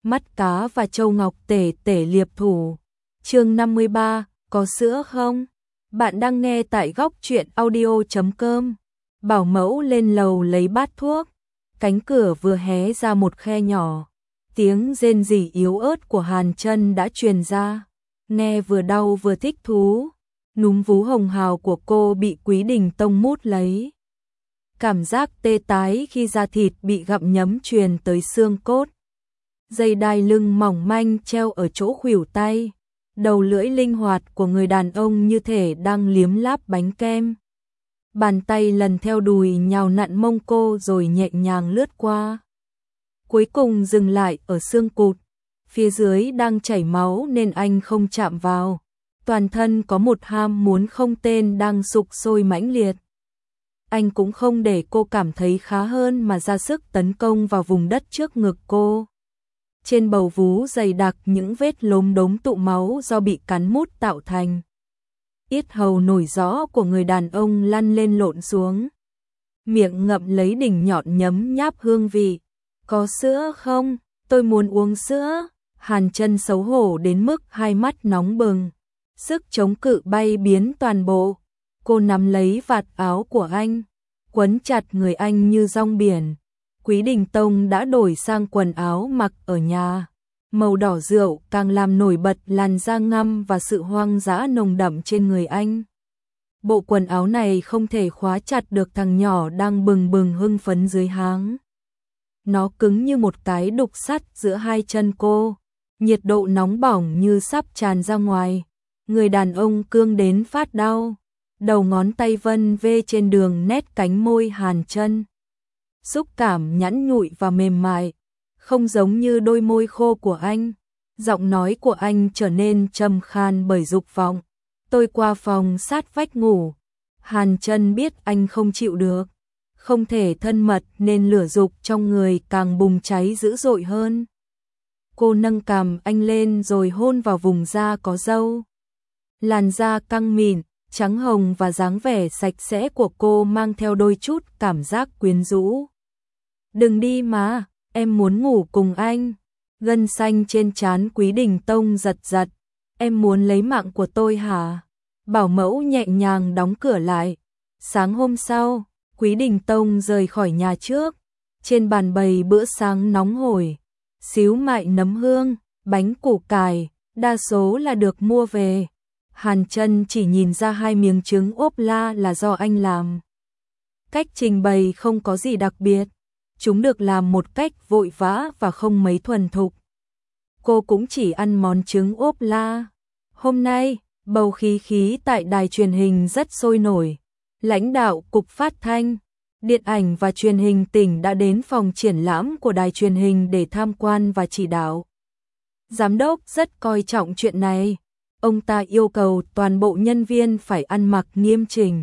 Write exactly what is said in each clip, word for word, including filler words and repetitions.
mắt cá và châu ngọc tể tể liệp thủ. Chương năm mươi ba, có sữa không? Bạn đang nghe tại góc truyện audio chấm com. Bảo mẫu lên lầu lấy bát thuốc. Cánh cửa vừa hé ra một khe nhỏ. Tiếng rên rỉ yếu ớt của Hàn Chân đã truyền ra. Nghe vừa đau vừa thích thú. Núm vú hồng hào của cô bị Quý Đình Tông mút lấy. Cảm giác tê tái khi da thịt bị gặm nhấm truyền tới xương cốt. Dây đai lưng mỏng manh treo ở chỗ khuỷu tay. Đầu lưỡi linh hoạt của người đàn ông như thể đang liếm láp bánh kem. Bàn tay lần theo đùi nhào nặn mông cô rồi nhẹ nhàng lướt qua. Cuối cùng dừng lại ở xương cụt. Phía dưới đang chảy máu nên anh không chạm vào. Toàn thân có một ham muốn không tên đang sục sôi mãnh liệt. Anh cũng không để cô cảm thấy khá hơn mà ra sức tấn công vào vùng đất trước ngực cô. Trên bầu vú dày đặc những vết lốm đốm tụ máu do bị cắn mút tạo thành. Yết hầu nổi rõ của người đàn ông lăn lên lộn xuống. Miệng ngậm lấy đỉnh nhọn nhấm nháp hương vị. Có sữa không? Tôi muốn uống sữa. Hàn Chân xấu hổ đến mức hai mắt nóng bừng. Sức chống cự bay biến toàn bộ. Cô nắm lấy vạt áo của anh, quấn chặt người anh như rong biển. Quý Đình Tông đã đổi sang quần áo mặc ở nhà. Màu đỏ rượu càng làm nổi bật làn da ngăm và sự hoang dã nồng đậm trên người anh. Bộ quần áo này không thể khóa chặt được thằng nhỏ đang bừng bừng hưng phấn dưới háng. Nó cứng như một cái đục sắt giữa hai chân cô. Nhiệt độ nóng bỏng như sắp tràn ra ngoài. Người đàn ông cương đến phát đau. Đầu ngón tay vân vê trên đường nét cánh môi Hàn Chân. Xúc cảm nhẵn nhụi và mềm mại, không giống như đôi môi khô của anh. Giọng nói của anh trở nên trầm khan bởi dục vọng. Tôi qua phòng sát vách ngủ. Hàn Chân biết anh không chịu được, không thể thân mật nên lửa dục trong người càng bùng cháy dữ dội hơn. Cô nâng cằm anh lên rồi hôn vào vùng da có râu. Làn da căng mịn, trắng hồng và dáng vẻ sạch sẽ của cô mang theo đôi chút cảm giác quyến rũ. Đừng đi mà, em muốn ngủ cùng anh. Gân xanh trên trán Quý Đình Tông giật giật. Em muốn lấy mạng của tôi hả? Bảo mẫu nhẹ nhàng đóng cửa lại. Sáng hôm sau, Quý Đình Tông rời khỏi nhà trước. Trên bàn bày bữa sáng nóng hổi. Xíu mại nấm hương, bánh củ cải, đa số là được mua về. Hàn Chân chỉ nhìn ra hai miếng trứng ốp la là do anh làm. Cách trình bày không có gì đặc biệt. Chúng được làm một cách vội vã và không mấy thuần thục. Cô cũng chỉ ăn món trứng ốp la. Hôm nay, bầu khí khí tại đài truyền hình rất sôi nổi. Lãnh đạo Cục Phát thanh, Điện ảnh và Truyền hình tỉnh đã đến phòng triển lãm của đài truyền hình để tham quan và chỉ đạo. Giám đốc rất coi trọng chuyện này. Ông ta yêu cầu toàn bộ nhân viên phải ăn mặc nghiêm chỉnh.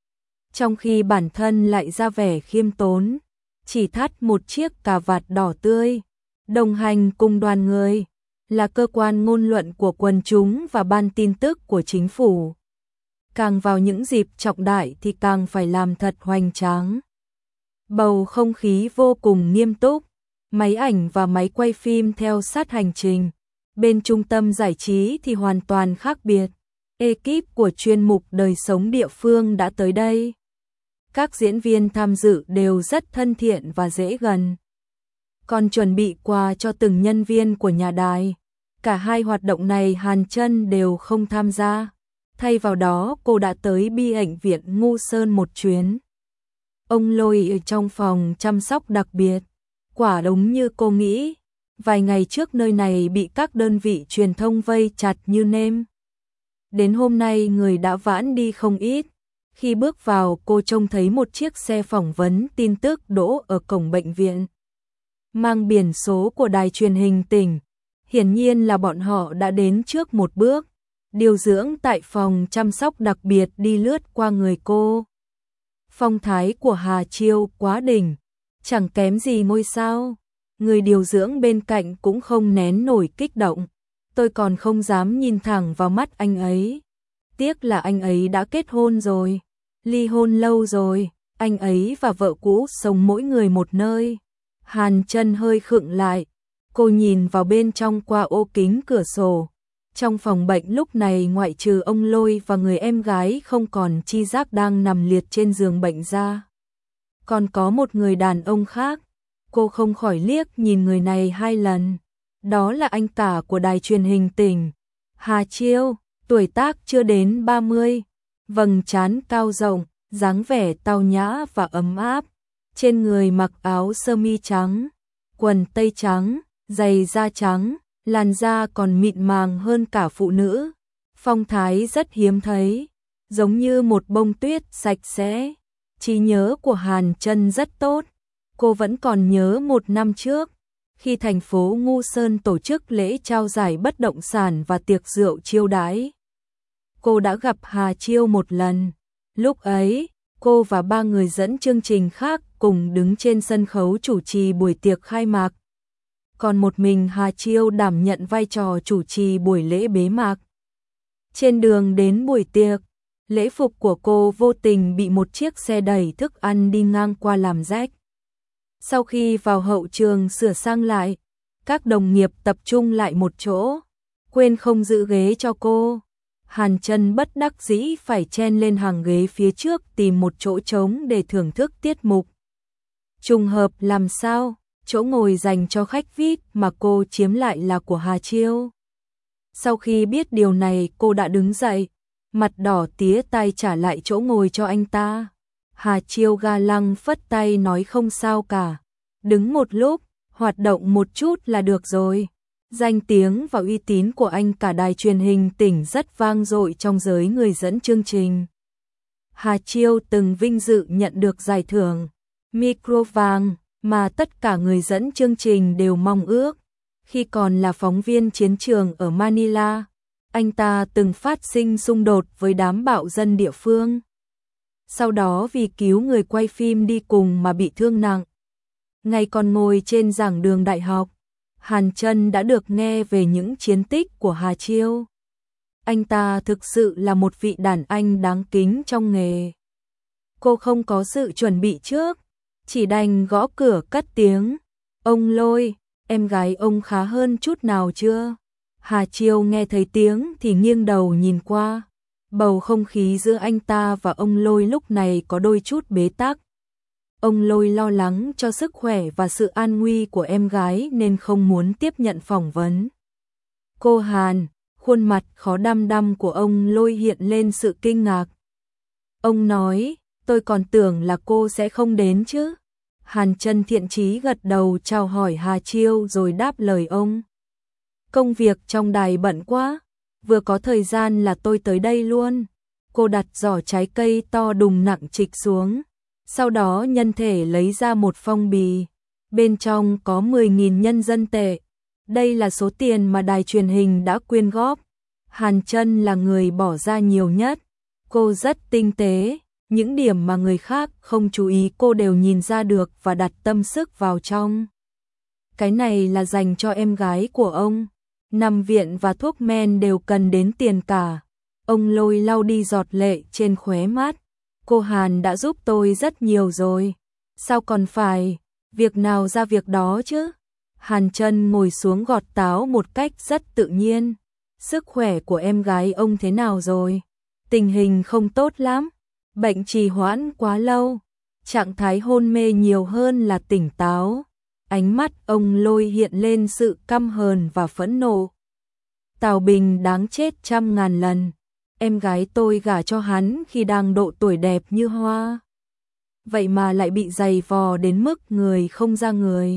Trong khi bản thân lại ra vẻ khiêm tốn, chỉ thắt một chiếc cà vạt đỏ tươi. Đồng hành cùng đoàn người là cơ quan ngôn luận của quần chúng và ban tin tức của chính phủ. Càng vào những dịp trọng đại thì càng phải làm thật hoành tráng. Bầu không khí vô cùng nghiêm túc. Máy ảnh và máy quay phim theo sát hành trình. Bên trung tâm giải trí thì hoàn toàn khác biệt. Ekip của chuyên mục đời sống địa phương đã tới đây. Các diễn viên tham dự đều rất thân thiện và dễ gần. Còn chuẩn bị quà cho từng nhân viên của nhà đài. Cả hai hoạt động này Hàn Chân đều không tham gia. Thay vào đó cô đã tới bi bệnh viện Ngu Sơn một chuyến. Ông Lôi ở trong phòng chăm sóc đặc biệt. Quả đúng như cô nghĩ. Vài ngày trước nơi này bị các đơn vị truyền thông vây chặt như nêm. Đến hôm nay người đã vãn đi không ít. Khi bước vào cô trông thấy một chiếc xe phỏng vấn tin tức đỗ ở cổng bệnh viện. Mang biển số của đài truyền hình tỉnh. Hiển nhiên là bọn họ đã đến trước một bước. Điều dưỡng tại phòng chăm sóc đặc biệt đi lướt qua người cô. Phong thái của Hà Chiêu quá đỉnh. Chẳng kém gì ngôi sao. Người điều dưỡng bên cạnh cũng không nén nổi kích động. Tôi còn không dám nhìn thẳng vào mắt anh ấy. Tiếc là anh ấy đã kết hôn rồi. Ly hôn lâu rồi. Anh ấy và vợ cũ sống mỗi người một nơi. Hàn Chân hơi khựng lại. Cô nhìn vào bên trong qua ô kính cửa sổ. Trong phòng bệnh lúc này ngoại trừ ông Lôi và người em gái không còn chi giác đang nằm liệt trên giường bệnh ra. Còn có một người đàn ông khác. Cô không khỏi liếc nhìn người này hai lần. Đó là anh cả của đài truyền hình tỉnh, Hà Chiêu, tuổi tác chưa đến ba mươi, vầng trán cao rộng, dáng vẻ tao nhã và ấm áp. Trên người mặc áo sơ mi trắng, quần tây trắng, giày da trắng, làn da còn mịn màng hơn cả phụ nữ. Phong thái rất hiếm thấy, giống như một bông tuyết sạch sẽ. Trí nhớ của Hàn Chân rất tốt. Cô vẫn còn nhớ một năm trước, khi thành phố Ngu Sơn tổ chức lễ trao giải bất động sản và tiệc rượu chiêu đãi. Cô đã gặp Hà Chiêu một lần. Lúc ấy, cô và ba người dẫn chương trình khác cùng đứng trên sân khấu chủ trì buổi tiệc khai mạc. Còn một mình Hà Chiêu đảm nhận vai trò chủ trì buổi lễ bế mạc. Trên đường đến buổi tiệc, lễ phục của cô vô tình bị một chiếc xe đẩy thức ăn đi ngang qua làm rách. Sau khi vào hậu trường sửa sang lại, các đồng nghiệp tập trung lại một chỗ, quên không giữ ghế cho cô. Hàn Chân bất đắc dĩ phải chen lên hàng ghế phía trước tìm một chỗ trống để thưởng thức tiết mục. Trùng hợp làm sao, chỗ ngồi dành cho khách vi ai pi mà cô chiếm lại là của Hà Chiêu. Sau khi biết điều này cô đã đứng dậy, mặt đỏ tía tay trả lại chỗ ngồi cho anh ta. Hà Chiêu ga lăng phất tay nói không sao cả. Đứng một lúc, hoạt động một chút là được rồi. Danh tiếng và uy tín của anh cả đài truyền hình tỉnh rất vang dội trong giới người dẫn chương trình. Hà Chiêu từng vinh dự nhận được giải thưởng micro vàng mà tất cả người dẫn chương trình đều mong ước. Khi còn là phóng viên chiến trường ở Manila, anh ta từng phát sinh xung đột với đám bạo dân địa phương. Sau đó vì cứu người quay phim đi cùng mà bị thương nặng. Ngày còn ngồi trên giảng đường đại học, Hàn Chân đã được nghe về những chiến tích của Hà Chiêu. Anh ta thực sự là một vị đàn anh đáng kính trong nghề. Cô không có sự chuẩn bị trước, chỉ đành gõ cửa cất tiếng. Ông Lôi, em gái ông khá hơn chút nào chưa? Hà Chiêu nghe thấy tiếng thì nghiêng đầu nhìn qua. Bầu không khí giữa anh ta và ông Lôi lúc này có đôi chút bế tắc. Ông Lôi lo lắng cho sức khỏe và sự an nguy của em gái nên không muốn tiếp nhận phỏng vấn. Cô Hàn, khuôn mặt khó đăm đăm của ông Lôi hiện lên sự kinh ngạc. Ông nói, tôi còn tưởng là cô sẽ không đến chứ. Hàn Chân thiện chí gật đầu chào hỏi Hà Chiêu rồi đáp lời ông. Công việc trong đài bận quá, vừa có thời gian là tôi tới đây luôn. Cô đặt giỏ trái cây to đùng nặng trịch xuống. Sau đó nhân thể lấy ra một phong bì. Bên trong có mười nghìn nhân dân tệ. Đây là số tiền mà đài truyền hình đã quyên góp. Hàn Chân là người bỏ ra nhiều nhất. Cô rất tinh tế. Những điểm mà người khác không chú ý cô đều nhìn ra được và đặt tâm sức vào trong. Cái này là dành cho em gái của ông. Nằm viện và thuốc men đều cần đến tiền cả. Ông Lôi lau đi giọt lệ trên khóe mắt. Cô Hàn đã giúp tôi rất nhiều rồi. Sao còn phải, việc nào ra việc đó chứ? Hàn Chân ngồi xuống gọt táo một cách rất tự nhiên. Sức khỏe của em gái ông thế nào rồi? Tình hình không tốt lắm. Bệnh trì hoãn quá lâu. Trạng thái hôn mê nhiều hơn là tỉnh táo. Ánh mắt ông Lôi hiện lên sự căm hờn và phẫn nộ. Tào Bình đáng chết trăm ngàn lần. Em gái tôi gả cho hắn khi đang độ tuổi đẹp như hoa. Vậy mà lại bị giày vò đến mức người không ra người.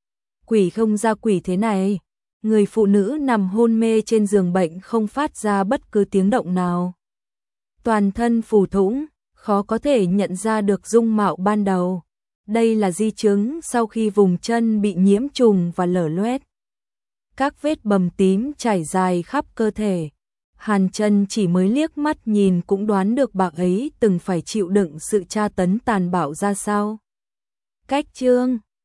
Quỷ không ra quỷ thế này. Người phụ nữ nằm hôn mê trên giường bệnh không phát ra bất cứ tiếng động nào. Toàn thân phù thủng, khó có thể nhận ra được dung mạo ban đầu. Đây là di chứng sau khi vùng chân bị nhiễm trùng và lở loét. Các vết bầm tím trải dài khắp cơ thể. Hàn Chân chỉ mới liếc mắt nhìn cũng đoán được bà ấy từng phải chịu đựng sự tra tấn tàn bạo ra sao. Cách chương